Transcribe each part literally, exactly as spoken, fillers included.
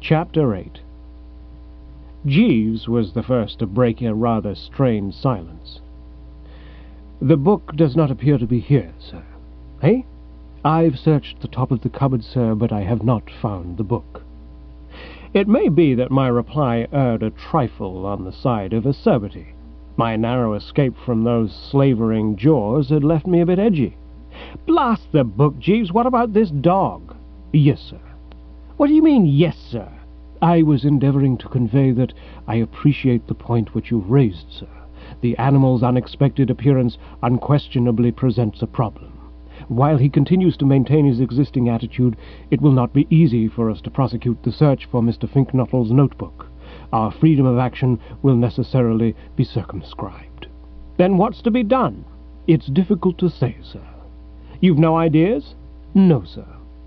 Chapter eight. Jeeves was the first to break a rather strained silence. "The book does not appear to be here, sir." "Eh?" "I've searched the top of the cupboard, sir, but I have not found the book." It may be that my reply erred a trifle on the side of acerbity. My narrow escape from those slavering jaws had left me a bit edgy. "Blast the book, Jeeves, what about this dog?" "Yes, sir." "What do you mean, yes, sir?" "I was endeavouring to convey that I appreciate the point which you've raised, sir. The animal's unexpected appearance unquestionably presents a problem. While he continues to maintain his existing attitude, it will not be easy for us to prosecute the search for Mister Finknuttle's notebook. Our freedom of action will necessarily be circumscribed." "Then what's to be done?" "It's difficult to say, sir." "You've no ideas?" "No, sir."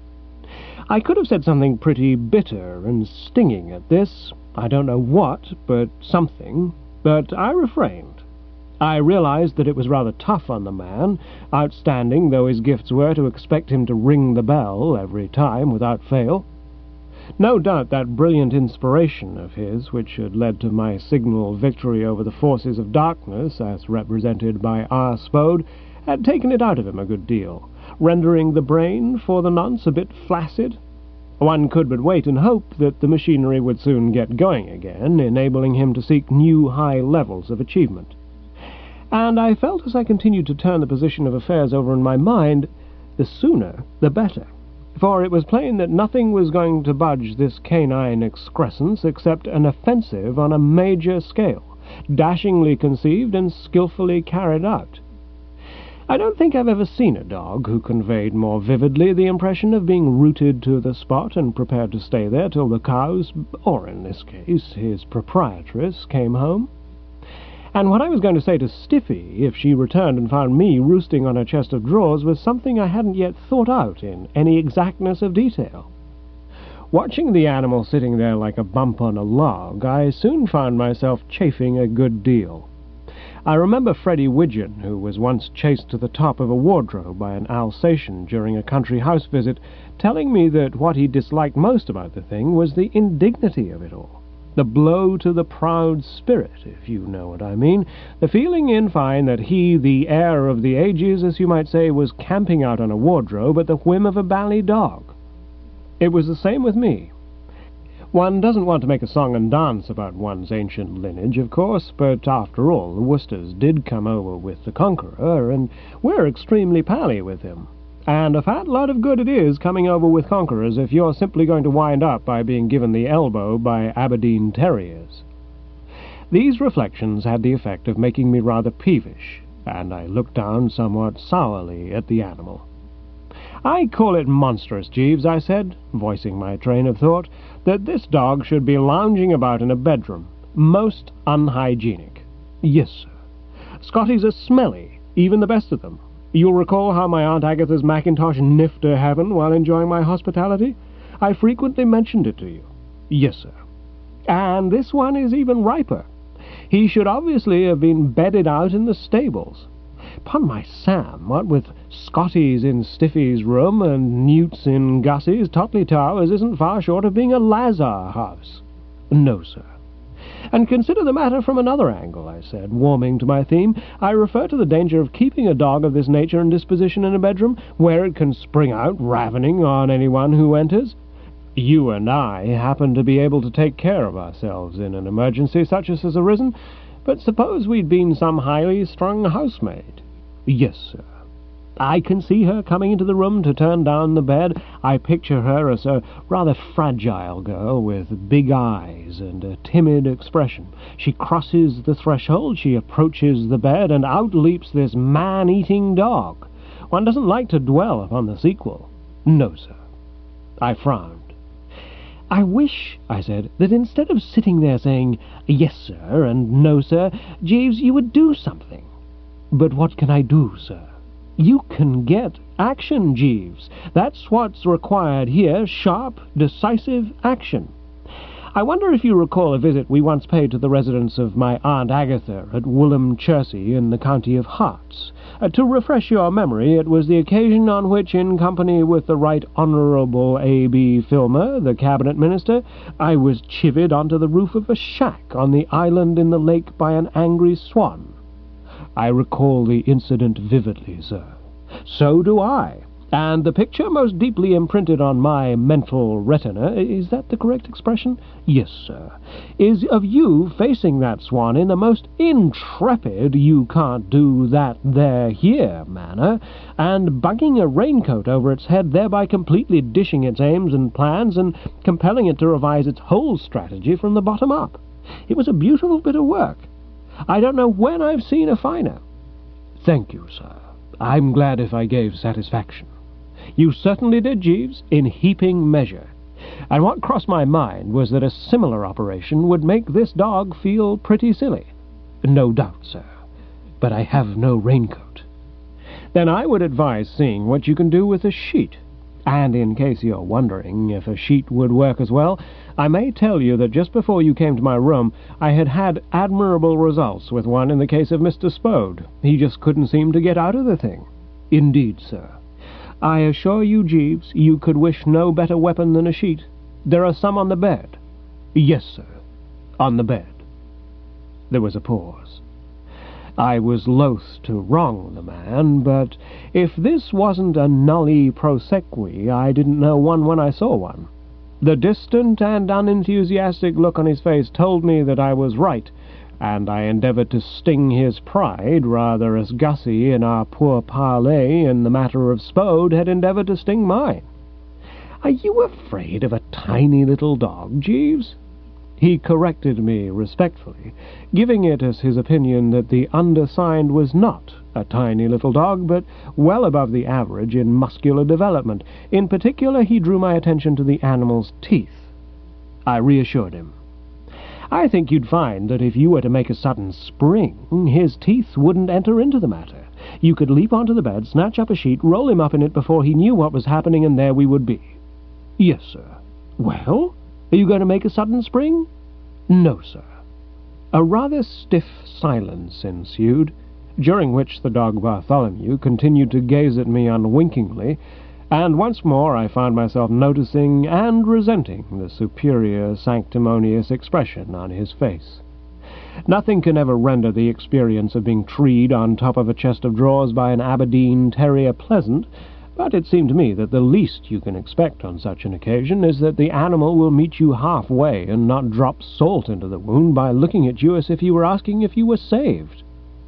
I could have said something pretty bitter and stinging at this. I don't know what, but something. But I refrained. I realized that it was rather tough on the man, outstanding though his gifts were, to expect him to ring the bell every time without fail. No doubt that brilliant inspiration of his, which had led to my signal victory over the forces of darkness, as represented by R. Spode, had taken it out of him a good deal, rendering the brain, for the nonce, a bit flaccid. One could but wait and hope that the machinery would soon get going again, enabling him to seek new high levels of achievement. And I felt, as I continued to turn the position of affairs over in my mind, the sooner the better. For it was plain that nothing was going to budge this canine excrescence except an offensive on a major scale, dashingly conceived and skilfully carried out. I don't think I've ever seen a dog who conveyed more vividly the impression of being rooted to the spot and prepared to stay there till the cows, or in this case his proprietress, came home. And what I was going to say to Stiffy, if she returned and found me roosting on her chest of drawers, was something I hadn't yet thought out in any exactness of detail. Watching the animal sitting there like a bump on a log, I soon found myself chafing a good deal. I remember Freddie Widgeon, who was once chased to the top of a wardrobe by an Alsatian during a country house visit, telling me that what he disliked most about the thing was the indignity of it all. The blow to the proud spirit, if you know what I mean. The feeling, in fine, that he, the heir of the ages, as you might say, was camping out on a wardrobe at the whim of a bally dog. It was the same with me. One doesn't want to make a song and dance about one's ancient lineage, of course, but after all, the Worcesters did come over with the Conqueror, and we're extremely pally with him. And a fat lot of good it is coming over with conquerors if you're simply going to wind up by being given the elbow by Aberdeen terriers. These reflections had the effect of making me rather peevish, and I looked down somewhat sourly at the animal. "I call it monstrous, Jeeves," I said, voicing my train of thought, "that this dog should be lounging about in a bedroom. Most unhygienic." "Yes, sir." "Scotties are smelly, even the best of them. You'll recall how my Aunt Agatha's Macintosh niffed to heaven while enjoying my hospitality? I frequently mentioned it to you." "Yes, sir." "And this one is even riper. He should obviously have been bedded out in the stables. 'Pon my Sam, what with Scotties in Stiffy's room and Newts in Gussie's, Totley Towers isn't far short of being a Lazar house." "No, sir." "And consider the matter from another angle," I said, warming to my theme. "I refer to the danger of keeping a dog of this nature and disposition in a bedroom, where it can spring out ravening on anyone who enters. You and I happen to be able to take care of ourselves in an emergency such as has arisen, but suppose we'd been some highly strung housemaid." "Yes, sir." "I can see her coming into the room to turn down the bed. I picture her as a rather fragile girl with big eyes and a timid expression. She crosses the threshold, she approaches the bed, and out leaps this man-eating dog. One doesn't like to dwell upon the sequel." "No, sir." I frowned. "I wish," I said, "that instead of sitting there saying, 'Yes, sir,' and 'No, sir,' Jeeves, you would do something." "But what can I do, sir?" "You can get action, Jeeves. That's what's required here, sharp, decisive action. I wonder if you recall a visit we once paid to the residence of my Aunt Agatha at Woolham Chertsey in the county of Herts. Uh, to refresh your memory, it was the occasion on which, in company with the Right Honourable A B Filmer, the Cabinet Minister, I was chivied onto the roof of a shack on the island in the lake by an angry swan. I recall the incident vividly, sir. So do I. And the picture most deeply imprinted on my mental retina, is that the correct expression? Yes, sir, is of you facing that swan in the most intrepid you-can't-do-that-there-here manner, and bugging a raincoat over its head, thereby completely dishing its aims and plans and compelling it to revise its whole strategy from the bottom up. It was a beautiful bit of work. I don't know when I've seen a finer. Thank you, sir. I'm glad if I gave satisfaction. You certainly did, Jeeves, in heaping measure. And what crossed my mind was that a similar operation would make this dog feel pretty silly. No doubt, sir. But I have no raincoat. Then I would advise seeing what you can do with a sheet. And in case you're wondering if a sheet would work as well, I may tell you that just before you came to my room, I had had admirable results with one in the case of Mister Spode. He just couldn't seem to get out of the thing. Indeed, sir. I assure you, Jeeves, you could wish no better weapon than a sheet. There are some on the bed. Yes, sir, on the bed. There was a pause. I was loath to wrong the man, but if this wasn't a nulli prosequi, I didn't know one when I saw one. The distant and unenthusiastic look on his face told me that I was right, and I endeavoured to sting his pride, rather as Gussie in our poor parley in the matter of Spode had endeavoured to sting mine. Are you afraid of a tiny little dog, Jeeves? He corrected me respectfully, giving it as his opinion that the undersigned was not a tiny little dog, but well above the average in muscular development. In particular, he drew my attention to the animal's teeth. I reassured him. I think you'd find that if you were to make a sudden spring, his teeth wouldn't enter into the matter. You could leap onto the bed, snatch up a sheet, roll him up in it before he knew what was happening, and there we would be. Yes, sir. Well, are you going to make a sudden spring? No, sir. A rather stiff silence ensued, during which the dog Bartholomew continued to gaze at me unwinkingly, and once more I found myself noticing and resenting the superior sanctimonious expression on his face. Nothing can ever render the experience of being treed on top of a chest of drawers by an Aberdeen terrier pleasant, but it seemed to me that the least you can expect on such an occasion is that the animal will meet you halfway and not drop salt into the wound by looking at you as if you were asking if you were saved.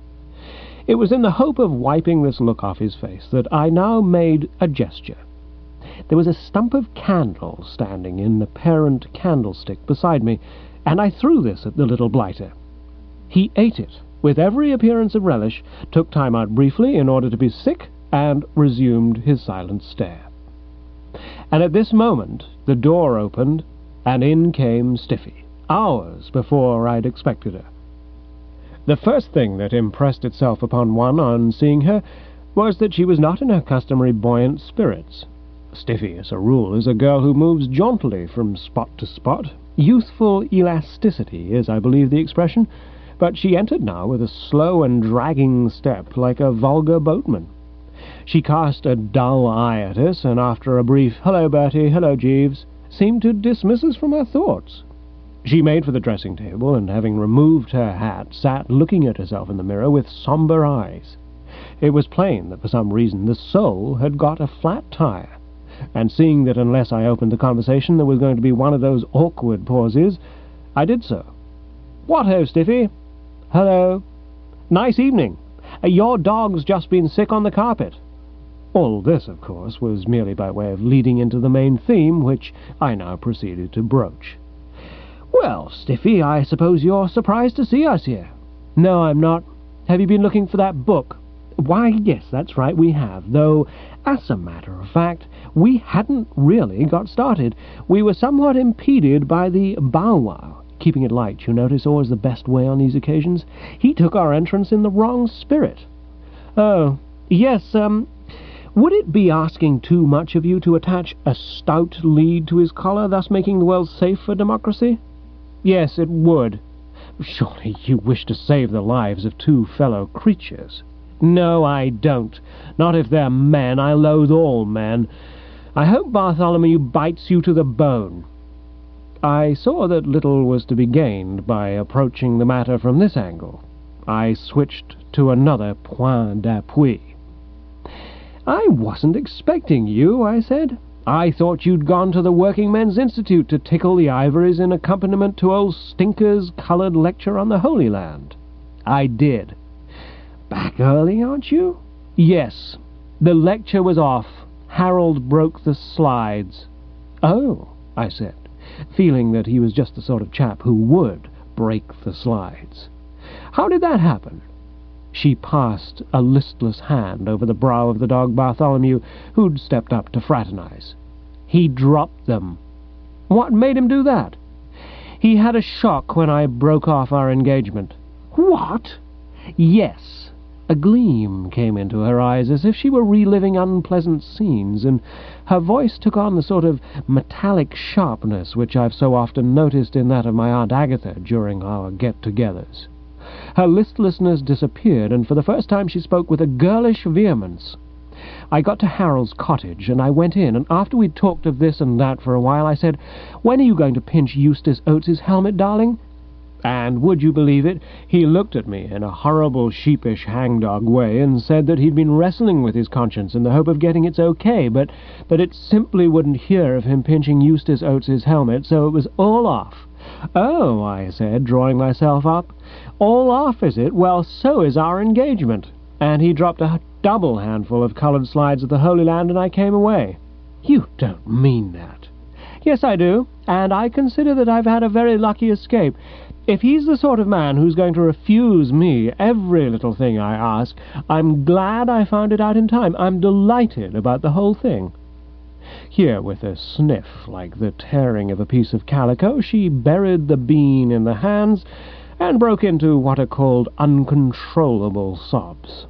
It was in the hope of wiping this look off his face that I now made a gesture. There was a stump of candle standing in the parent candlestick beside me, and I threw this at the little blighter. He ate it with every appearance of relish, took time out briefly in order to be sick, and resumed his silent stare. And at this moment the door opened, and in came Stiffy, hours before I'd expected her. The first thing that impressed itself upon one on seeing her was that she was not in her customary buoyant spirits. Stiffy, as a rule, is a girl who moves jauntily from spot to spot. Youthful elasticity is, I believe, the expression, but she entered now with a slow and dragging step like a vulgar boatman. She cast a dull eye at us, and after a brief "Hello, Bertie, hello, Jeeves," seemed to dismiss us from her thoughts. She made for the dressing-table, and having removed her hat, sat looking at herself in the mirror with sombre eyes. It was plain that for some reason the soul had got a flat tire, and seeing that unless I opened the conversation there was going to be one of those awkward pauses, I did so. "What ho, Stiffy?" "Hello." "Nice evening. Uh, your dog's just been sick on the carpet." All this, of course, was merely by way of leading into the main theme, which I now proceeded to broach. "Well, Stiffy, I suppose you're surprised to see us here." "No, I'm not. Have you been looking for that book?" "Why, yes, that's right, we have, though, as a matter of fact, we hadn't really got started. We were somewhat impeded by the bow-wow. Keeping it light, you notice, always the best way on these occasions. He took our entrance in the wrong spirit." "Oh, yes, um, would it be asking too much of you to attach a stout lead to his collar, thus making the world safe for democracy?" Yes, it would. Surely you wish to save the lives of two fellow creatures. No, I don't. Not if they're men. I loathe all men. I hope Bartholomew bites you to the bone. I saw that little was to be gained by approaching the matter from this angle. I switched to another point d'appui. I wasn't expecting you, I said. I thought you'd gone to the Working Men's Institute to tickle the ivories in accompaniment to old Stinker's coloured lecture on the Holy Land. I did. Back early, aren't you? Yes. The lecture was off. Harold broke the slides. Oh, I said, feeling that he was just the sort of chap who would break the slides. How did that happen? She passed a listless hand over the brow of the dog Bartholomew, who'd stepped up to fraternize. He dropped them. What made him do that? He had a shock when I broke off our engagement. What? Yes. A gleam came into her eyes, as if she were reliving unpleasant scenes, and her voice took on the sort of metallic sharpness which I've so often noticed in that of my Aunt Agatha during our get-togethers. Her listlessness disappeared, and for the first time she spoke with a girlish vehemence. I got to Harold's cottage, and I went in, and after we'd talked of this and that for a while, I said, "When are you going to pinch Eustace Oates's helmet, darling?" And would you believe it, he looked at me in a horrible, sheepish, hangdog way and said that he'd been wrestling with his conscience in the hope of getting its okay, but that it simply wouldn't hear of him pinching Eustace Oates's helmet, so it was all off. "Oh," I said, drawing myself up. "All off, is it? Well, so is our engagement." And he dropped a double handful of coloured slides at the Holy Land, and I came away. You don't mean that? Yes, I do, and I consider that I've had a very lucky escape. If he's the sort of man who's going to refuse me every little thing I ask, I'm glad I found it out in time. I'm delighted about the whole thing. Here, with a sniff like the tearing of a piece of calico, she buried the bean in the hands and broke into what are called uncontrollable sobs.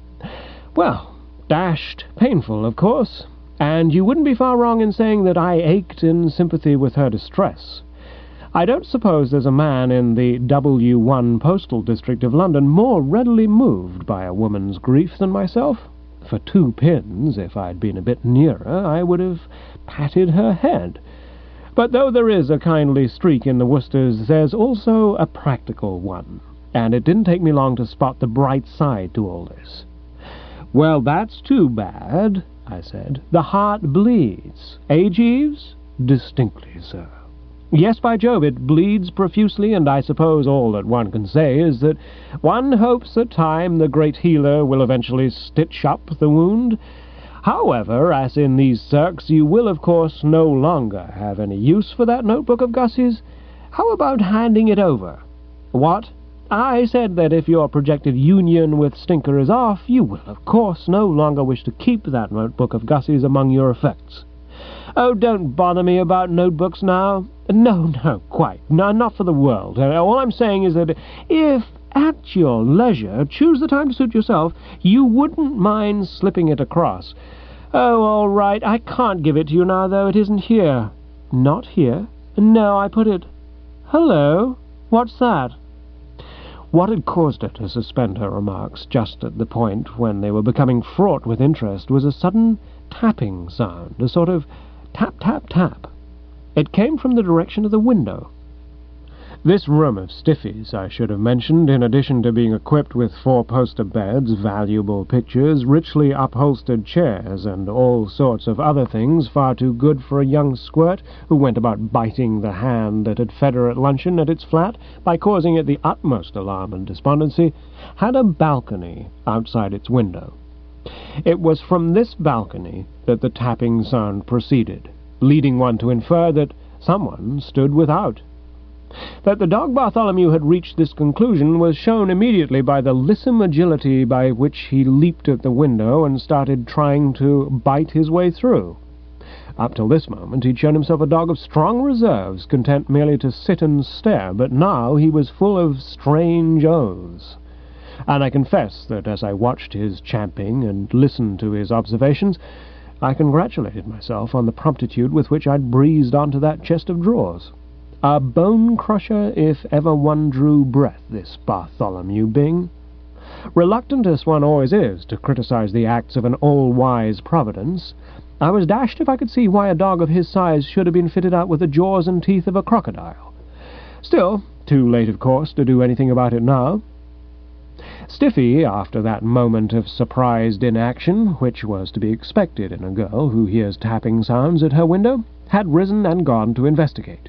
Well, dashed painful, of course, and you wouldn't be far wrong in saying that I ached in sympathy with her distress. I don't suppose there's a man in the W one postal district of London more readily moved by a woman's grief than myself. For two pins, if I'd been a bit nearer, I would have patted her head. But though there is a kindly streak in the Worcesters, there's also a practical one, and it didn't take me long to spot the bright side to all this. "Well, that's too bad," I said. "The heart bleeds. Eh, Jeeves?" "Distinctly, sir." "Yes, by Jove, it bleeds profusely, and I suppose all that one can say is that one hopes that time, the great healer, will eventually stitch up the wound. However, as in these circs, you will, of course, no longer have any use for that notebook of Gussie's. How about handing it over?" "What?" "I said that if your projected union with Stinker is off, you will, of course, no longer wish to keep that notebook of Gussie's among your effects." "Oh, don't bother me about notebooks now." "No, no, quite. No, not for the world. All I'm saying is that if, at your leisure, choose the time to suit yourself, you wouldn't mind slipping it across." "Oh, all right. I can't give it to you now, though. It isn't here." "Not here?" "No, I put it—" "Hello? What's that?" What had caused her to suspend her remarks just at the point when they were becoming fraught with interest was a sudden tapping sound, a sort of tap, tap, tap. It came from the direction of the window. This room of Stiffy's, I should have mentioned, in addition to being equipped with four-poster beds, valuable pictures, richly upholstered chairs, and all sorts of other things far too good for a young squirt who went about biting the hand that had fed her at luncheon at its flat by causing it the utmost alarm and despondency, had a balcony outside its window. It was from this balcony that the tapping sound proceeded, leading one to infer that someone stood without. That the dog Bartholomew had reached this conclusion was shown immediately by the lissom agility by which he leaped at the window and started trying to bite his way through. Up till this moment he'd shown himself a dog of strong reserves, content merely to sit and stare, but now he was full of strange oaths. And I confess that as I watched his champing and listened to his observations, I congratulated myself on the promptitude with which I'd breezed onto that chest of drawers. A bone-crusher if ever one drew breath, this Bartholomew Bing. Reluctant as one always is to criticize the acts of an all-wise Providence, I was dashed if I could see why a dog of his size should have been fitted out with the jaws and teeth of a crocodile. Still, too late, of course, to do anything about it now. Stiffy, after that moment of surprised inaction, which was to be expected in a girl who hears tapping sounds at her window, had risen and gone to investigate.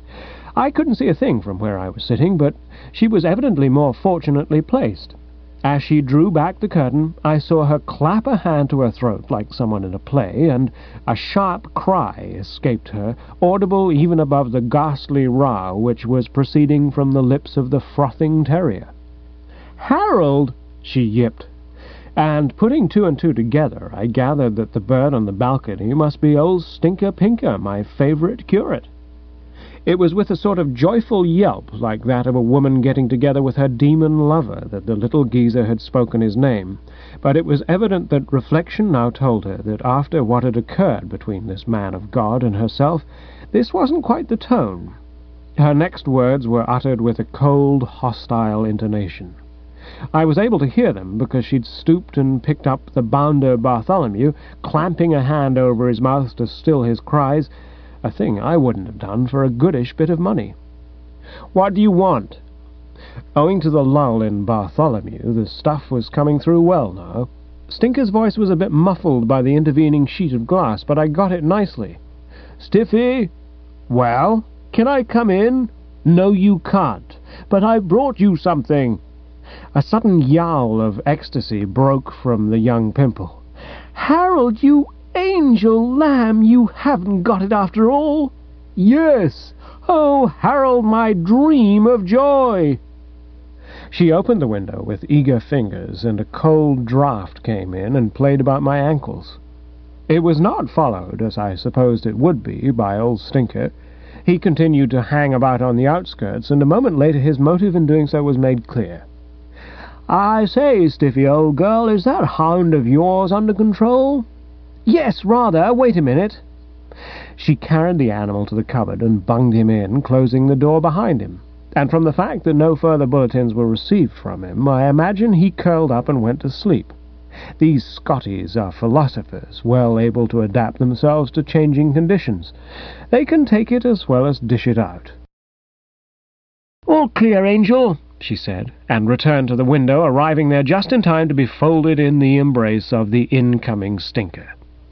I couldn't see a thing from where I was sitting, but she was evidently more fortunately placed. As she drew back the curtain, I saw her clap a hand to her throat like someone in a play, and a sharp cry escaped her, audible even above the ghastly row which was proceeding from the lips of the frothing terrier. "Harold!" she yipped, and putting two and two together, I gathered that the bird on the balcony must be old Stinker Pinker, my favourite curate. It was with a sort of joyful yelp, like that of a woman getting together with her demon lover, that the little geezer had spoken his name, but it was evident that reflection now told her that after what had occurred between this man of God and herself, this wasn't quite the tone. Her next words were uttered with a cold, hostile intonation. I was able to hear them because she'd stooped and picked up the bounder Bartholomew, clamping a hand over his mouth to still his cries, a thing I wouldn't have done for a goodish bit of money. "What do you want?" Owing to the lull in Bartholomew, the stuff was coming through well now. Stinker's voice was a bit muffled by the intervening sheet of glass, but I got it nicely. "Stiffy?" "Well, can I come in?" "No, you can't. But I've brought you something." A sudden yowl of ecstasy broke from the young pimple. "Harold, you angel lamb, you haven't got it after all?" "Yes! Oh, Harold, my dream of joy!" She opened the window with eager fingers, and a cold draught came in and played about my ankles. It was not followed, as I supposed it would be, by old Stinker. He continued to hang about on the outskirts, and a moment later his motive in doing so was made clear. "I say, Stiffy, old girl, is that hound of yours under control?" "Yes, rather. Wait a minute." She carried the animal to the cupboard and bunged him in, closing the door behind him. And from the fact that no further bulletins were received from him, I imagine he curled up and went to sleep. These Scotties are philosophers, well able to adapt themselves to changing conditions. They can take it as well as dish it out. "All clear, Angel," she said, and returned to the window, arriving there just in time to be folded in the embrace of the incoming Stinker.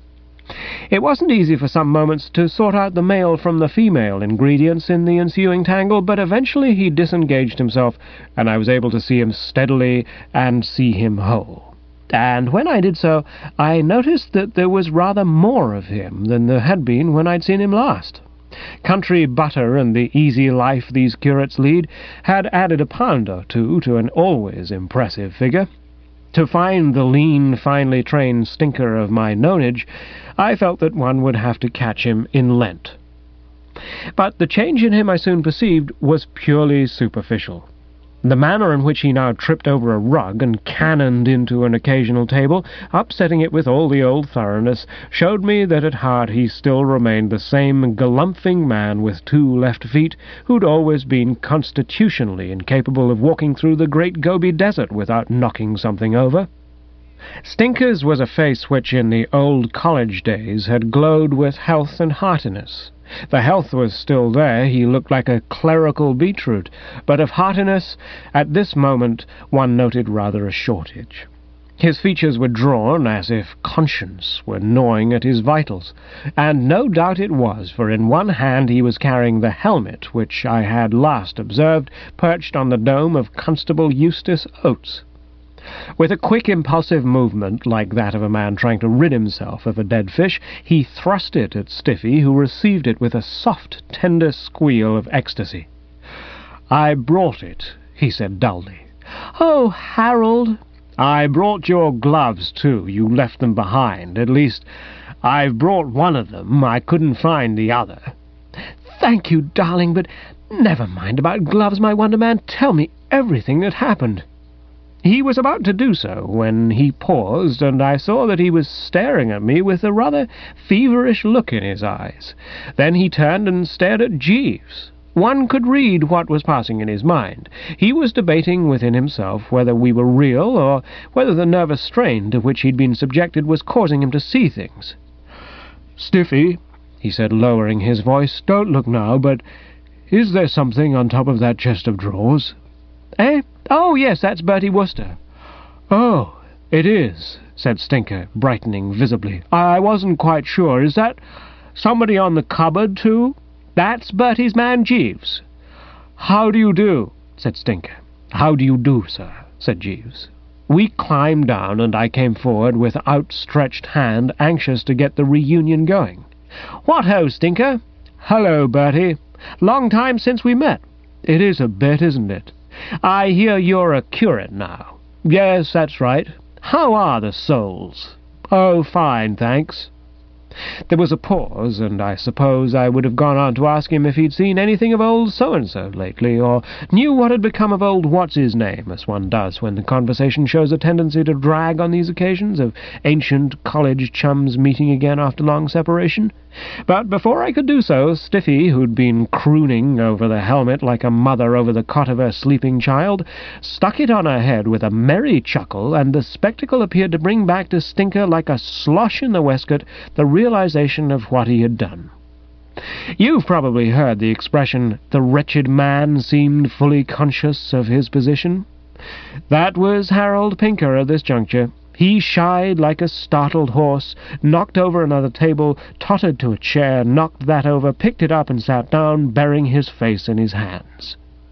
It wasn't easy for some moments to sort out the male from the female ingredients in the ensuing tangle, but eventually he disengaged himself, and I was able to see him steadily and see him whole. And when I did so, I noticed that there was rather more of him than there had been when I'd seen him last. Country butter and the easy life these curates lead had added a pound or two to an always impressive figure. To find the lean, finely trained Stinker of my nonage, I felt that one would have to catch him in Lent. But the change in him, I soon perceived, was purely superficial. The manner in which he now tripped over a rug and cannoned into an occasional table, upsetting it with all the old thoroughness, showed me that at heart he still remained the same galumphing man with two left feet who'd always been constitutionally incapable of walking through the great Gobi Desert without knocking something over. Stinker's was a face which in the old college days had glowed with health and heartiness. The health was still there, he looked like a clerical beetroot, but of heartiness, at this moment, one noted rather a shortage. His features were drawn as if conscience were gnawing at his vitals, and no doubt it was, for in one hand he was carrying the helmet which I had last observed perched on the dome of Constable Eustace Oates. With a quick, impulsive movement, like that of a man trying to rid himself of a dead fish, he thrust it at Stiffy, who received it with a soft, tender squeal of ecstasy. "I brought it," he said dully. "Oh, Harold!" "I brought your gloves, too. You left them behind. At least, I've brought one of them. I couldn't find the other." "Thank you, darling, but never mind about gloves, my wonder man. Tell me everything that happened." He was about to do so when he paused, and I saw that he was staring at me with a rather feverish look in his eyes. Then he turned and stared at Jeeves. One could read what was passing in his mind. He was debating within himself whether we were real, or whether the nervous strain to which he'd been subjected was causing him to see things. "Stiffy," he said, lowering his voice, "don't look now, but is there something on top of that chest of drawers?" "Eh? Oh, yes, that's Bertie Wooster." "Oh, it is," said Stinker, brightening visibly. "I wasn't quite sure. Is that somebody on the cupboard, too?" "That's Bertie's man, Jeeves." "How do you do?" said Stinker. "How do you do, sir?" said Jeeves. We climbed down, and I came forward with outstretched hand, anxious to get the reunion going. "What ho, Stinker!" "Hello, Bertie. Long time since we met." "It is a bit, isn't it?" "I hear you're a curate now." "Yes, that's right." "How are the souls?" "Oh, fine, thanks." There was a pause, and I suppose I would have gone on to ask him if he'd seen anything of old so-and-so lately, or knew what had become of old what's-his-name, as one does when the conversation shows a tendency to drag on these occasions of ancient college chums meeting again after long separation. But before I could do so, Stiffy, who'd been crooning over the helmet like a mother over the cot of her sleeping child, stuck it on her head with a merry chuckle, and the spectacle appeared to bring back to Stinker like a slosh in the waistcoat the realization of what he had done. You've probably heard the expression, "the wretched man seemed fully conscious of his position." That was Harold Pinker at this juncture. He shied like a startled horse, knocked over another table, tottered to a chair, knocked that over, picked it up and sat down, burying his face in his hands.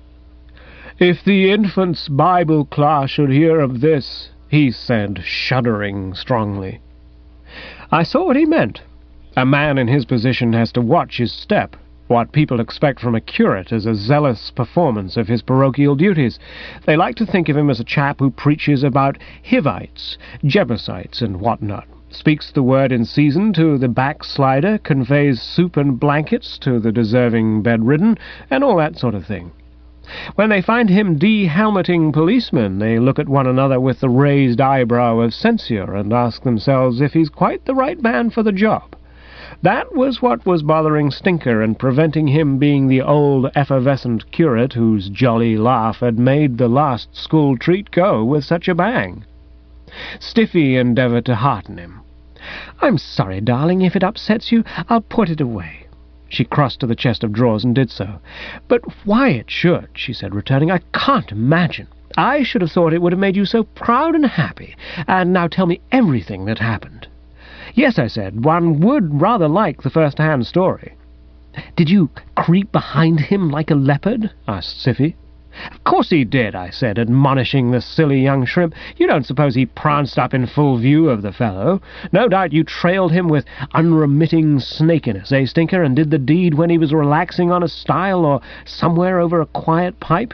"If the infants' Bible class should hear of this," he said, shuddering strongly. I saw what he meant. A man in his position has to watch his step. What people expect from a curate is a zealous performance of his parochial duties. They like to think of him as a chap who preaches about Hivites, Jebusites, and what-not, speaks the word in season to the backslider, conveys soup and blankets to the deserving bedridden, and all that sort of thing. When they find him de-helmeting policemen, they look at one another with the raised eyebrow of censure and ask themselves if he's quite the right man for the job. That was what was bothering Stinker and preventing him being the old effervescent curate whose jolly laugh had made the last school treat go with such a bang. Stiffy endeavoured to hearten him. "I'm sorry, darling, if it upsets you. I'll put it away." She crossed to the chest of drawers and did so. "But why it should," she said, returning, "I can't imagine. I should have thought it would have made you so proud and happy. And now tell me everything that happened." "Yes," I said, "one would rather like the first-hand story." "Did you creep behind him like a leopard?" asked Stiffy. "Of course he did," I said, admonishing the silly young shrimp. "You don't suppose he pranced up in full view of the fellow? No doubt you trailed him with unremitting snakiness, eh, Stinker, and did the deed when he was relaxing on a stile or somewhere over a quiet pipe?"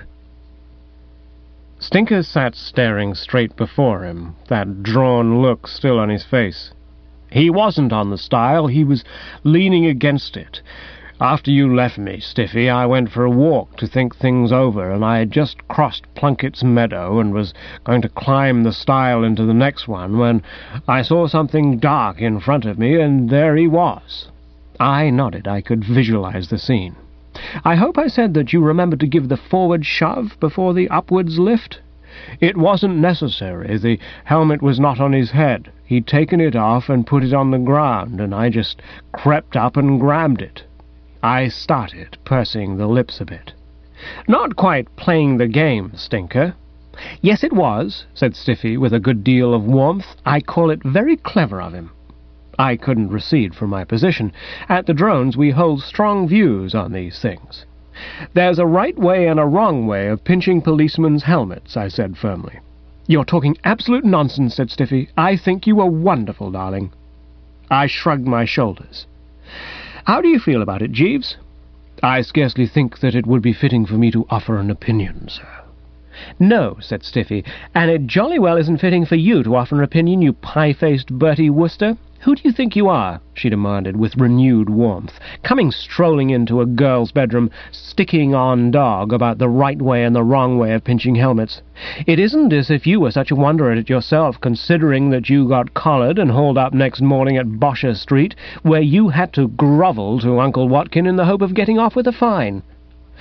Stinker sat staring straight before him, that drawn look still on his face. "He wasn't on the stile, he was leaning against it. After you left me, Stiffy, I went for a walk to think things over, and I had just crossed Plunkett's meadow and was going to climb the stile into the next one when I saw something dark in front of me, and there he was." I nodded. I could visualize the scene. "I hope I said that you remembered to give the forward shove before the upwards lift?" "It wasn't necessary. The helmet was not on his head. He'd taken it off and put it on the ground, and I just crept up and grabbed it." I started, pursing the lips a bit. "Not quite playing the game, Stinker." "Yes, it was," said Stiffy with a good deal of warmth. "I call it very clever of him." I couldn't recede from my position. At the Drones we hold strong views on these things. "There's a right way and a wrong way of pinching policemen's helmets," I said firmly. "You're talking absolute nonsense," said Stiffy. "I think you were wonderful, darling." I shrugged my shoulders. "How do you feel about it, Jeeves?" "I scarcely think that it would be fitting for me to offer an opinion, sir." "No," said Stiffy, "and it jolly well isn't fitting for you to offer an opinion, you pie-faced Bertie Wooster. Who do you think you are?" she demanded with renewed warmth, "coming strolling into a girl's bedroom, sticking on dog about the right way and the wrong way of pinching helmets. It isn't as if you were such a wonder at it yourself, considering that you got collared and hauled up next morning at Bosher Street, where you had to grovel to Uncle Watkin in the hope of getting off with a fine."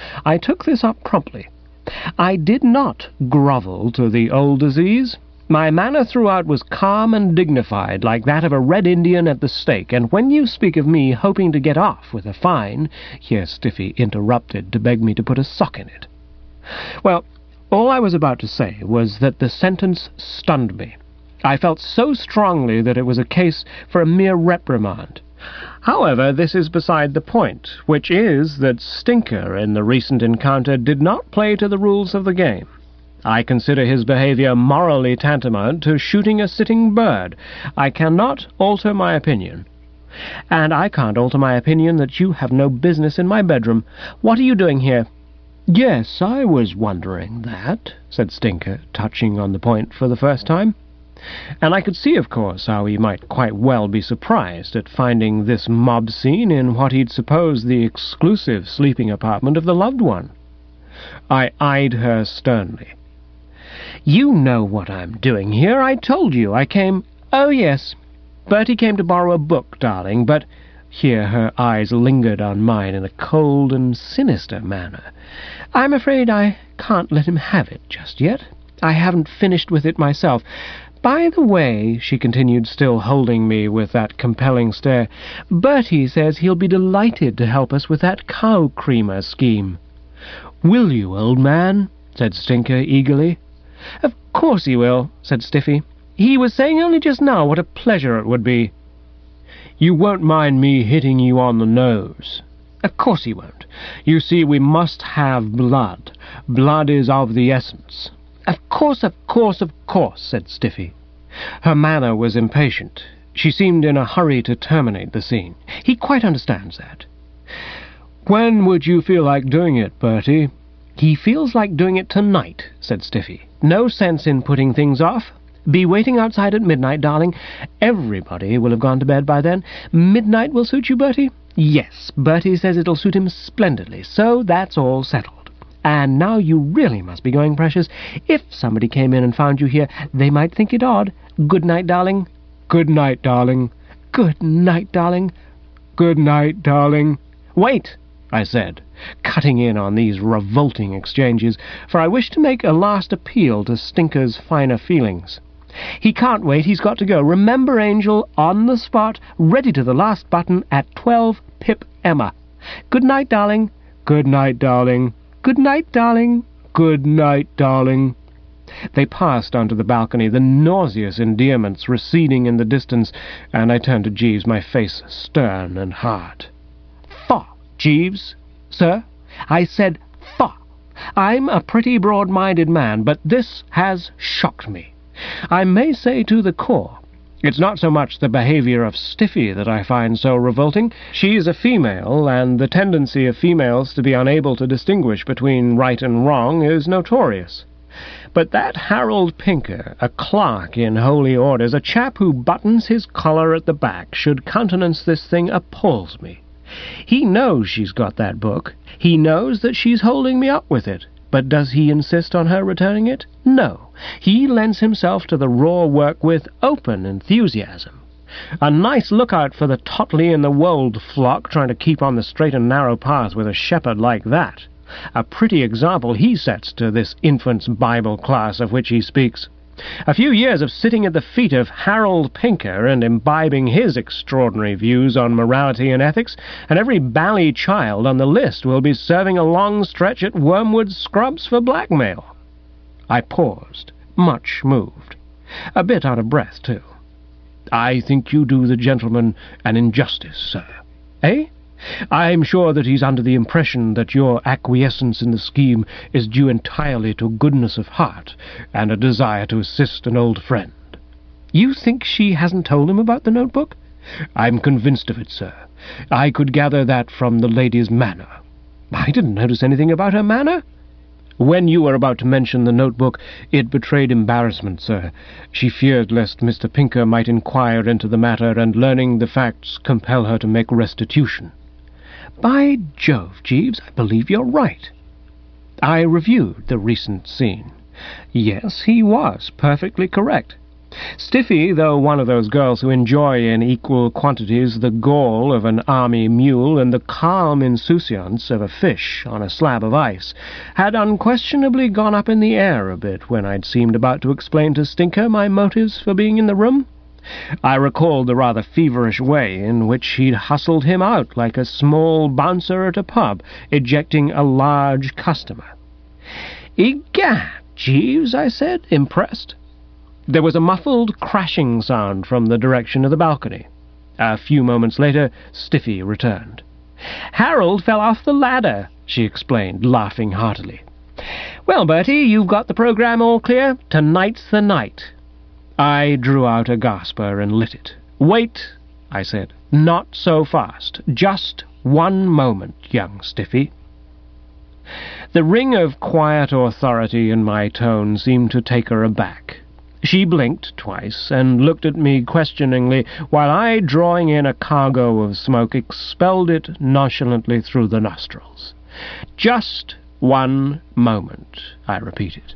I took this up promptly. I did not grovel to the old disease. My manner throughout was calm and dignified, like that of a Red Indian at the stake, and when you speak of me hoping to get off with a fine—" Here Stiffy interrupted to beg me to put a sock in it. Well, all I was about to say was that the sentence stunned me. I felt so strongly that it was a case for a mere reprimand. However, this is beside the point, which is that Stinker in the recent encounter did not play to the rules of the game. I consider his behavior morally tantamount to shooting a sitting bird. I cannot alter my opinion. And I can't alter my opinion that you have no business in my bedroom. What are you doing here?" "Yes, I was wondering that," said Stinker, touching on the point for the first time. And I could see, of course, how he might quite well be surprised at finding this mob scene in what he'd supposed the exclusive sleeping apartment of the loved one. I eyed her sternly. "You know what I'm doing here. I told you I came—" "Oh, yes. Bertie came to borrow a book, darling, but—" Here her eyes lingered on mine in a cold and sinister manner. "I'm afraid I can't let him have it just yet. I haven't finished with it myself. By the way," she continued, still holding me with that compelling stare, "Bertie says he'll be delighted to help us with that cow-creamer scheme." "Will you, old man?" said Stinker eagerly. "Of course he will," said Stiffy. "He was saying only just now what a pleasure it would be." "You won't mind me hitting you on the nose?" "Of course he won't. You see, we must have blood. Blood is of the essence." "Of course, of course, of course," said Stiffy. Her manner was impatient. She seemed in a hurry to terminate the scene. He quite understands that. "When would you feel like doing it, Bertie?" "He feels like doing it tonight," said Stiffy. "No sense in putting things off. Be waiting outside at midnight, darling. Everybody will have gone to bed by then. Midnight will suit you, Bertie?" "Yes, Bertie says it'll suit him splendidly, so that's all settled. And now you really must be going, precious. If somebody came in and found you here, they might think it odd. Good night, darling." "Good night, darling." "Good night, darling." "Good night, darling." "Wait," I said, cutting in on these revolting exchanges, for I wished to make a last appeal to Stinker's finer feelings. "He can't wait. He's got to go. Remember, Angel, on the spot, ready to the last button at twelve Pip Emma. Good night, darling." "Good night, darling." "Good night, darling." "Good night, darling." They passed onto the balcony, the nauseous endearments receding in the distance, and I turned to Jeeves, my face stern and hard. "Faugh, Jeeves." "Sir?" "I said faugh. I'm a pretty broad-minded man, but this has shocked me. I may say to the core. It's not so much the behavior of Stiffy that I find so revolting. She is a female, and the tendency of females to be unable to distinguish between right and wrong is notorious. But that Harold Pinker, a clerk in holy orders, a chap who buttons his collar at the back, should countenance this thing, appalls me. He knows she's got that book. He knows that she's holding me up with it. But does he insist on her returning it? No. He lends himself to the raw work with open enthusiasm. A nice lookout for the Totley and the Wold flock trying to keep on the straight and narrow path with a shepherd like that. A pretty example he sets to this infant's Bible class of which he speaks. A few years of sitting at the feet of Harold Pinker and imbibing his extraordinary views on morality and ethics, and every bally child on the list will be serving a long stretch at Wormwood Scrubs for blackmail." I paused, much moved. A bit out of breath, too. "I think you do the gentleman an injustice, sir." "Eh?" "I'm sure that he's under the impression that your acquiescence in the scheme is due entirely to goodness of heart and a desire to assist an old friend." "You think she hasn't told him about the notebook?" "I'm convinced of it, sir. I could gather that from the lady's manner." "I didn't notice anything about her manner." "When you were about to mention the notebook, it betrayed embarrassment, sir. She feared lest Mister Pinker might inquire into the matter and, learning the facts, compel her to make restitution." "By Jove, Jeeves, I believe you're right." I reviewed the recent scene. Yes, he was perfectly correct. Stiffy, though one of those girls who enjoy in equal quantities the gall of an army mule and the calm insouciance of a fish on a slab of ice, had unquestionably gone up in the air a bit when I'd seemed about to explain to Stinker my motives for being in the room. I recalled the rather feverish way in which he'd hustled him out like a small bouncer at a pub, ejecting a large customer. "Egad, Jeeves," I said, impressed. There was a muffled crashing sound from the direction of the balcony. A few moments later, Stiffy returned. "Harold fell off the ladder," she explained, laughing heartily. "Well, Bertie, you've got the programme all clear. Tonight's the night." I drew out a gasper and lit it. "Wait," I said. "Not so fast. Just one moment, young Stiffy." The ring of quiet authority in my tone seemed to take her aback. She blinked twice and looked at me questioningly, while I, drawing in a cargo of smoke, expelled it nonchalantly through the nostrils. "Just one moment," I repeated.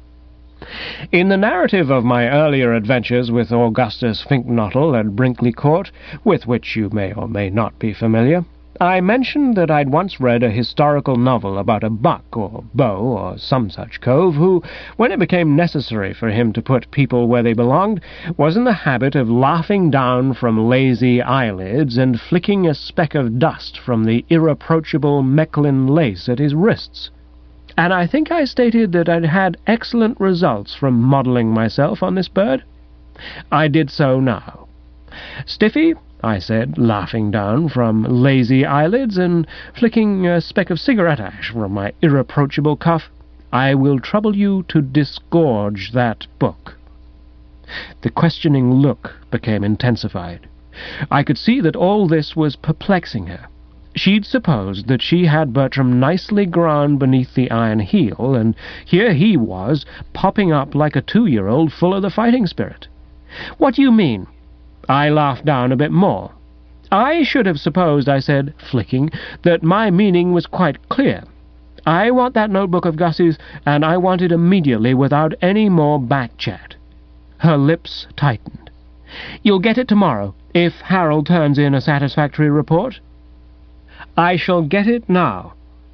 In the narrative of my earlier adventures with Augustus Finknottle at Brinkley Court, with which you may or may not be familiar, I mentioned that I'd once read a historical novel about a buck or beau or some such cove who, when it became necessary for him to put people where they belonged, was in the habit of laughing down from lazy eyelids and flicking a speck of dust from the irreproachable Mechlin lace at his wrists. And I think I stated that I'd had excellent results from modelling myself on this bird. I did so now. "Stiffy," I said, laughing down from lazy eyelids and flicking a speck of cigarette ash from my irreproachable cuff, "I will trouble you to disgorge that book." The questioning look became intensified. I could see that all this was perplexing her. She'd supposed that she had Bertram nicely ground beneath the iron heel, and here he was, popping up like a two-year-old full of the fighting spirit. "What do you mean?" I laughed down a bit more. "I should have supposed," I said, flicking, "that my meaning was quite clear. I want that notebook of Gussie's, and I want it immediately without any more back-chat." Her lips tightened. "You'll get it tomorrow, if Harold turns in a satisfactory report?" "I shall get it now."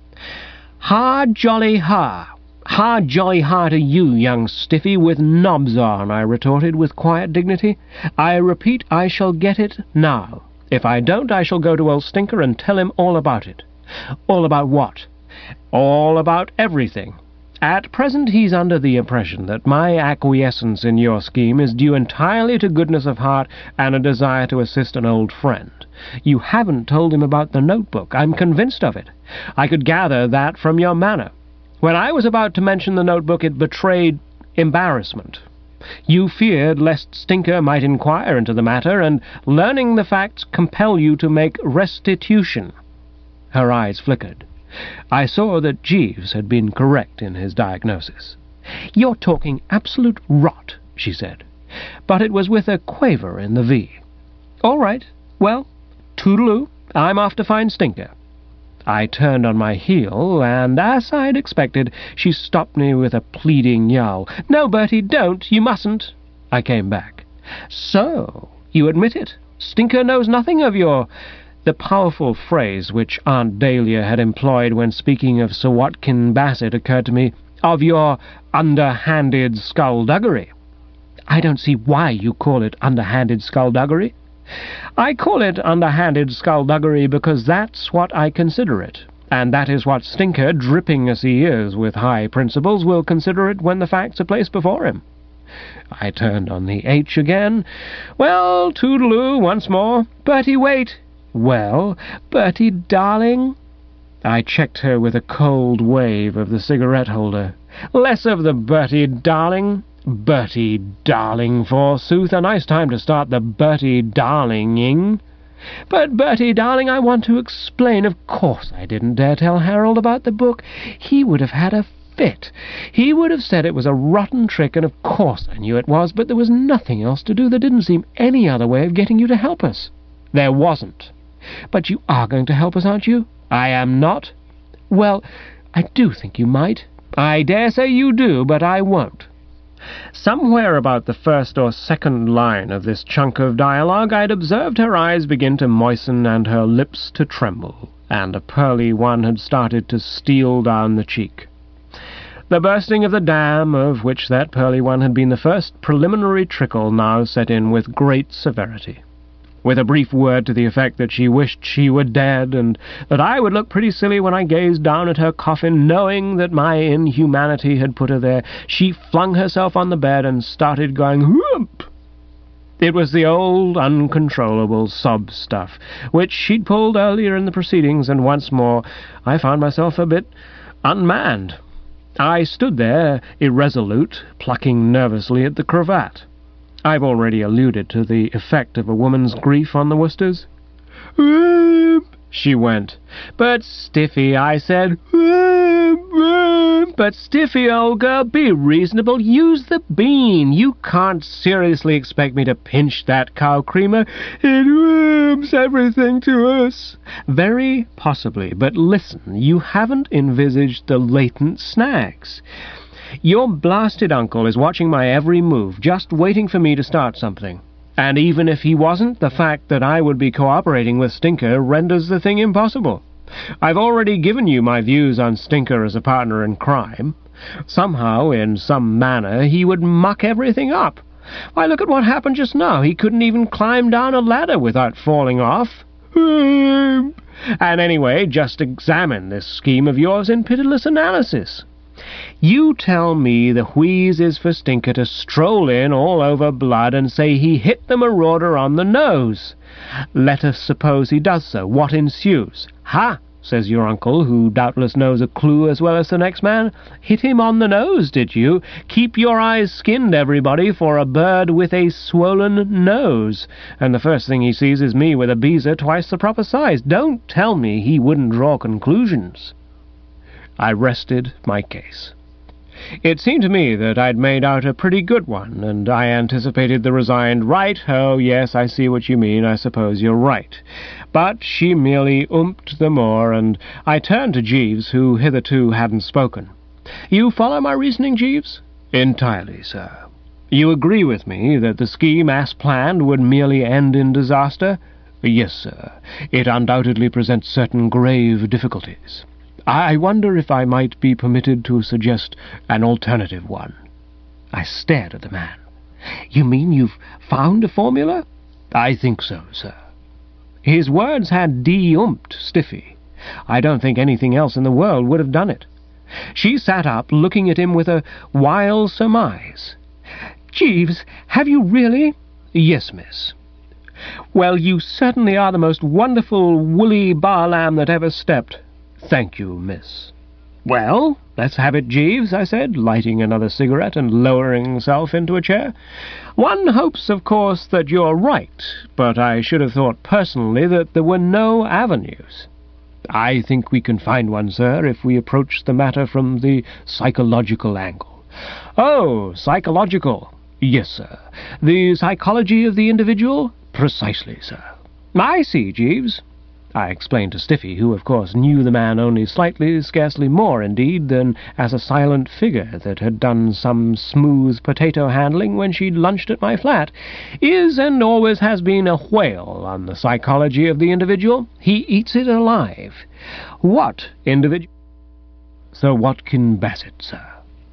"Ha, jolly ha! Ha, jolly ha to you, young Stiffy, with knobs on," I retorted with quiet dignity. "I repeat, I shall get it now. If I don't, I shall go to old Stinker and tell him all about it." "All about what?" "All about everything. At present he's under the impression that my acquiescence in your scheme is due entirely to goodness of heart and a desire to assist an old friend. You haven't told him about the notebook. I'm convinced of it. I could gather that from your manner. When I was about to mention the notebook, it betrayed embarrassment. You feared lest Stinker might inquire into the matter, and, learning the facts, compel you to make restitution." Her eyes flickered. I saw that Jeeves had been correct in his diagnosis. "You're talking absolute rot," she said, but it was with a quaver in the V. "All right. Well, toodaloo. I'm off to find Stinker." I turned on my heel, and, as I'd expected, she stopped me with a pleading yowl. "No, Bertie, don't! You mustn't!" I came back. "So, you admit it? Stinker knows nothing of your—" The powerful phrase which Aunt Dahlia had employed when speaking of Sir Watkin Bassett occurred to me, "of your underhanded skullduggery." "I don't see why you call it underhanded skullduggery." "I call it underhanded skullduggery because that's what I consider it, and that is what Stinker, dripping as he is with high principles, will consider it when the facts are placed before him." I turned on the H again. "Well, toodaloo once more. Bertie, wait." "Well, Bertie, darling?" I checked her with a cold wave of the cigarette-holder. "Less of the Bertie, darling." Bertie, darling, forsooth, a nice time to start the Bertie, darlinging. "But, Bertie, darling, I want to explain. Of course I didn't dare tell Harold about the book. He would have had a fit. He would have said it was a rotten trick, and of course I knew it was, but there was nothing else to do. There didn't seem any other way of getting you to help us." "There wasn't." "But you are going to help us, aren't you?" "I am not." "Well, I do think you might." "I dare say you do, but I won't." Somewhere about the first or second line of this chunk of dialogue I'd observed her eyes begin to moisten and her lips to tremble, and a pearly one had started to steal down the cheek. The bursting of the dam, of which that pearly one had been the first preliminary trickle, now set in with great severity. With a brief word to the effect that she wished she were dead, and that I would look pretty silly when I gazed down at her coffin, knowing that my inhumanity had put her there, she flung herself on the bed and started going whoop. It was the old, uncontrollable sob stuff, which she'd pulled earlier in the proceedings, and once more I found myself a bit unmanned. I stood there, irresolute, plucking nervously at the cravat. I've already alluded to the effect of a woman's grief on the Woosters. "Whoop," she went. "But Stiffy," I said. "Whoop, whoop." "But Stiffy, old girl, be reasonable. Use the bean. You can't seriously expect me to pinch that cow creamer. It whoops everything to us." "Very possibly, but listen, you haven't envisaged the latent snags. Your blasted uncle is watching my every move, just waiting for me to start something. And even if he wasn't, the fact that I would be cooperating with Stinker renders the thing impossible. I've already given you my views on Stinker as a partner in crime. Somehow, in some manner, he would muck everything up. Why, look at what happened just now. He couldn't even climb down a ladder without falling off. And anyway, just examine this scheme of yours in pitiless analysis. You tell me the wheeze is for Stinker to stroll in all over blood and say he hit the marauder on the nose. Let us suppose he does so. What ensues? "Ha!" says your uncle, who doubtless knows a clue as well as the next man. "Hit him on the nose, did you? Keep your eyes skinned, everybody, for a bird with a swollen nose." And the first thing he sees is me with a beezer twice the proper size. Don't tell me he wouldn't draw conclusions. I rested my case. It seemed to me that I'd made out a pretty good one, and I anticipated the resigned, "Right, oh, yes, I see what you mean, I suppose you're right." But she merely oomped the more, and I turned to Jeeves, who hitherto hadn't spoken. "You follow my reasoning, Jeeves?" "Entirely, sir." "You agree with me that the scheme as planned would merely end in disaster?" "Yes, sir. It undoubtedly presents certain grave difficulties. I wonder if I might be permitted to suggest an alternative one." I stared at the man. "You mean you've found a formula?" "I think so, sir." His words had de-oomped Stiffy. I don't think anything else in the world would have done it. She sat up, looking at him with a wild surmise. "Jeeves, have you really?" "Yes, miss." "Well, you certainly are the most wonderful woolly bar-lamb that ever stepped." "Thank you, miss." "Well, let's have it, Jeeves," I said, lighting another cigarette and lowering himself into a chair. "One hopes, of course, that you're right, but I should have thought personally that there were no avenues." "I think we can find one, sir, if we approach the matter from the psychological angle." "Oh, psychological." "Yes, sir. The psychology of the individual?" "Precisely, sir." "I see, Jeeves." I explained to Stiffy, who of course knew the man only slightly, scarcely more, indeed, than as a silent figure that had done some smooth potato handling when she'd lunched at my flat, is and always has been a whale on the psychology of the individual. He eats it alive. "What individual?" "Sir Watkin Bassett, sir."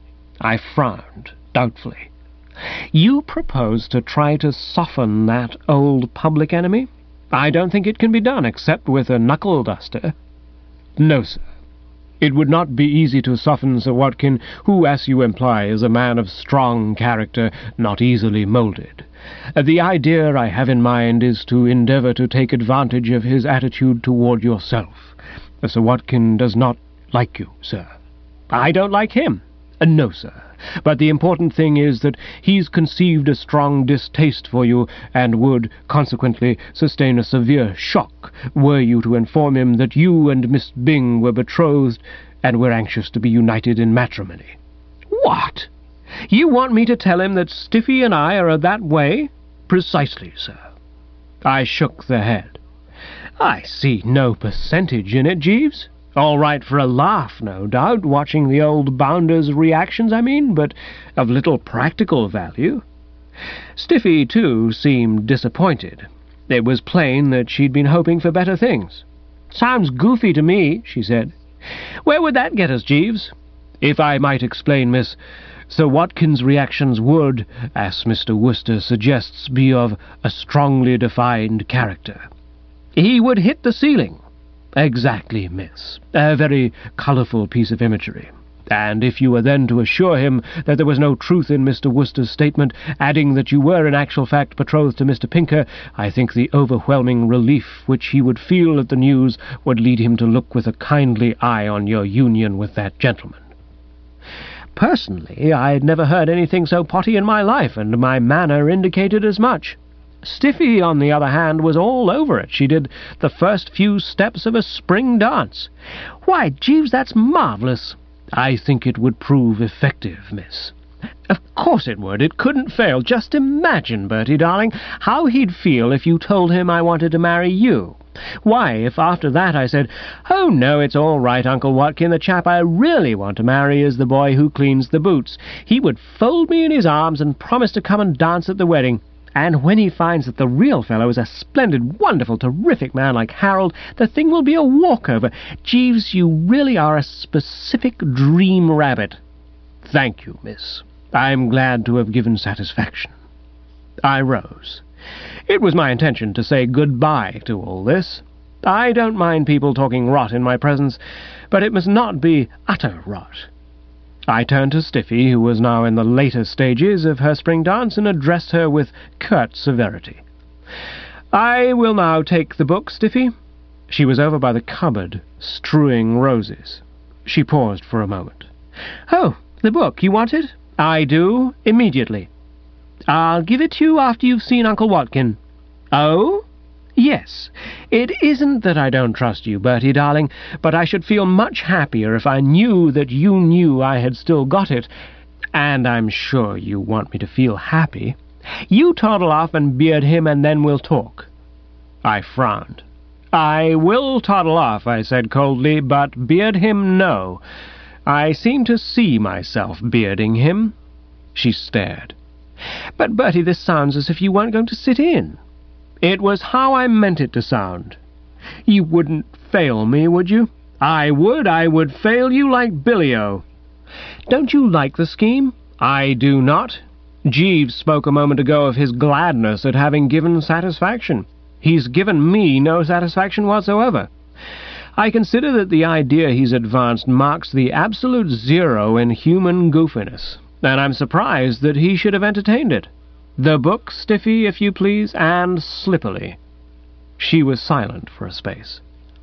I frowned doubtfully. "You propose to try to soften that old public enemy?" "I don't think it can be done, except with a knuckle-duster." "No, sir. It would not be easy to soften Sir Watkin, who, as you imply, is a man of strong character, not easily moulded. The idea I have in mind is to endeavour to take advantage of his attitude toward yourself. Sir Watkin does not like you, sir." "I don't like him." "No, sir. But the important thing is that he's conceived a strong distaste for you, and would, consequently, sustain a severe shock were you to inform him that you and Miss Byng were betrothed and were anxious to be united in matrimony." "What? You want me to tell him that Stiffy and I are that way?" "Precisely, sir." I shook the head. "I see no percentage in it, Jeeves." All right for a laugh, no doubt, watching the old bounder's reactions, I mean, but of little practical value. Stiffy, too, seemed disappointed. It was plain that she'd been hoping for better things. "Sounds goofy to me," she said. "Where would that get us, Jeeves?" "If I might explain, miss, Sir Watkins' reactions would, as Mister Worcester suggests, be of a strongly defined character. He would hit the ceiling." "Exactly, miss. A very colourful piece of imagery. And if you were then to assure him that there was no truth in Mister Worcester's statement, adding that you were in actual fact betrothed to Mister Pinker, I think the overwhelming relief which he would feel at the news would lead him to look with a kindly eye on your union with that gentleman." Personally, I had never heard anything so potty in my life, and my manner indicated as much. Stiffy, on the other hand, was all over it. She did the first few steps of a spring dance. "Why, Jeeves, that's marvellous." "I think it would prove effective, miss." "Of course it would. It couldn't fail. Just imagine, Bertie, darling, how he'd feel if you told him I wanted to marry you. Why, if after that I said, 'Oh, no, it's all right, Uncle Watkin, the chap I really want to marry is the boy who cleans the boots,' he would fold me in his arms and promise to come and dance at the wedding. And when he finds that the real fellow is a splendid, wonderful, terrific man like Harold, the thing will be a walkover. Jeeves, you really are a specific dream rabbit." "Thank you, miss. I'm glad to have given satisfaction." I rose. It was my intention to say good-bye to all this. I don't mind people talking rot in my presence, but it must not be utter rot. I turned to Stiffy, who was now in the later stages of her spring dance, and addressed her with curt severity. "I will now take the book, Stiffy." She was over by the cupboard, strewing roses. She paused for a moment. "Oh, the book. You want it?" "I do, immediately." "I'll give it to you after you've seen Uncle Watkin." "Oh?" "Yes. It isn't that I don't trust you, Bertie, darling, but I should feel much happier if I knew that you knew I had still got it, and I'm sure you want me to feel happy. You toddle off and beard him, and then we'll talk." I frowned. "I will toddle off," I said coldly, "but beard him, no. I seem to see myself bearding him." She stared. "But, Bertie, this sounds as if you weren't going to sit in." "It was how I meant it to sound." "You wouldn't fail me, would you?" "I would. I would fail you like Billy-O." "Don't you like the scheme?" "I do not. Jeeves spoke a moment ago of his gladness at having given satisfaction. He's given me no satisfaction whatsoever. I consider that the idea he's advanced marks the absolute zero in human goofiness, and I'm surprised that he should have entertained it. The book, Stiffy, if you please, and slipperly." She was silent for a space.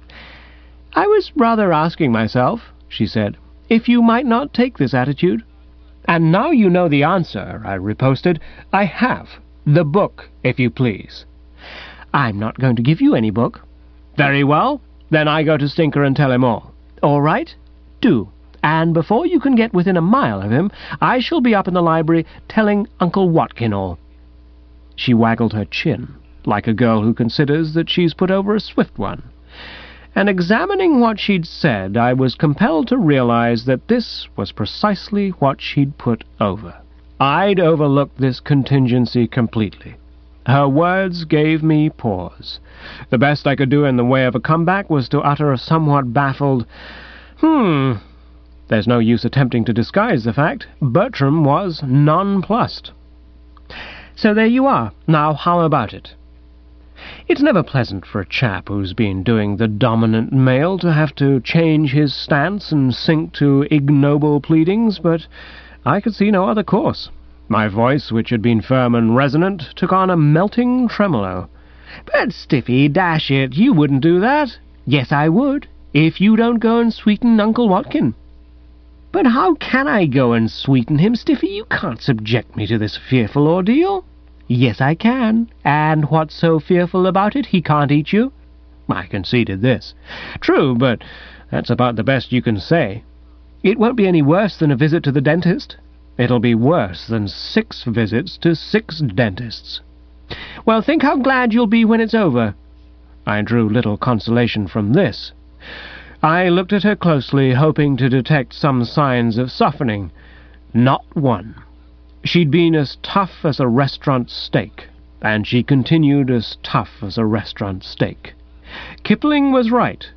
"I was rather asking myself," she said, "if you might not take this attitude." "And now you know the answer," I riposted. "I have. The book, if you please." "I'm not going to give you any book." "Very well. Then I go to Stinker and tell him all." "All right. Do. And before you can get within a mile of him, I shall be up in the library telling Uncle Watkin all." She waggled her chin, like a girl who considers that she's put over a swift one. And examining what she'd said, I was compelled to realize that this was precisely what she'd put over. I'd overlooked this contingency completely. Her words gave me pause. The best I could do in the way of a comeback was to utter a somewhat baffled, "Hmm." There's no use attempting to disguise the fact. Bertram was nonplussed. "So there you are. Now how about it?" It's never pleasant for a chap who's been doing the dominant male to have to change his stance and sink to ignoble pleadings, but I could see no other course. My voice, which had been firm and resonant, took on a melting tremolo. "But, Stiffy, dash it, you wouldn't do that." "Yes, I would, if you don't go and sweeten Uncle Watkin." "But how can I go and sweeten him, Stiffy? You can't subject me to this fearful ordeal." "Yes, I can. And what's so fearful about it? He can't eat you." I conceded this. "True, but that's about the best you can say." "It won't be any worse than a visit to the dentist." "It'll be worse than six visits to six dentists." "Well, think how glad you'll be when it's over." I drew little consolation from this. I looked at her closely, hoping to detect some signs of softening. Not one. She'd been as tough as a restaurant steak, and she continued as tough as a restaurant steak. Kipling was right.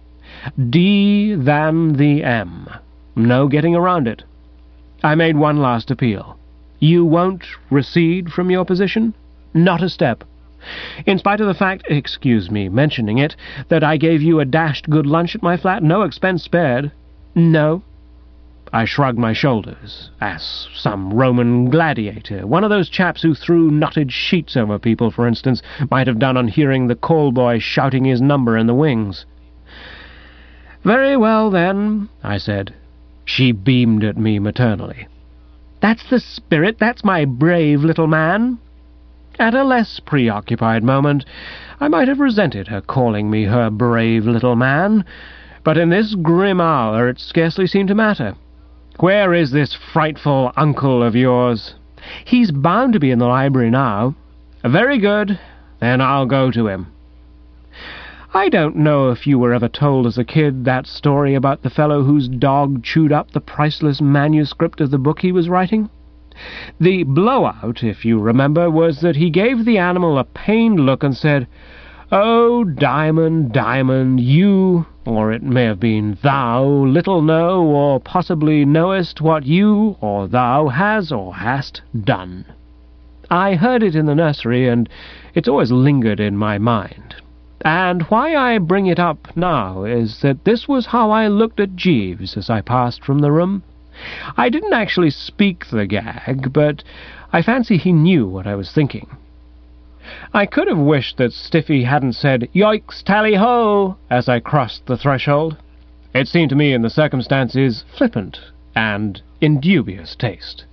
D than the M. No getting around it. I made one last appeal. You won't recede from your position? Not a step. In spite of the fact, excuse me mentioning it, that I gave you a dashed good lunch at my flat, no expense spared. No. I shrugged my shoulders, as some Roman gladiator, one of those chaps who threw knotted sheets over people, for instance, might have done on hearing the call boy shouting his number in the wings. Very well, then, I said. She beamed at me maternally. That's the spirit, that's my brave little man. At a less preoccupied moment, I might have resented her calling me her brave little man, but in this grim hour it scarcely seemed to matter. Where is this frightful uncle of yours? He's bound to be in the library now. Very good, then I'll go to him. I don't know if you were ever told as a kid that story about the fellow whose dog chewed up the priceless manuscript of the book he was writing. The blowout, if you remember, was that he gave the animal a pained look and said, "Oh, Diamond, Diamond, you, or it may have been thou, little know, or possibly knowest what you, or thou, has or hast done." I heard it in the nursery, and it's always lingered in my mind. And why I bring it up now is that this was how I looked at Jeeves as I passed from the room. I didn't actually speak the gag, but I fancy he knew what I was thinking. I could have wished that Stiffy hadn't said, "Yoicks, tally-ho!" as I crossed the threshold. It seemed to me in the circumstances flippant and in dubious taste.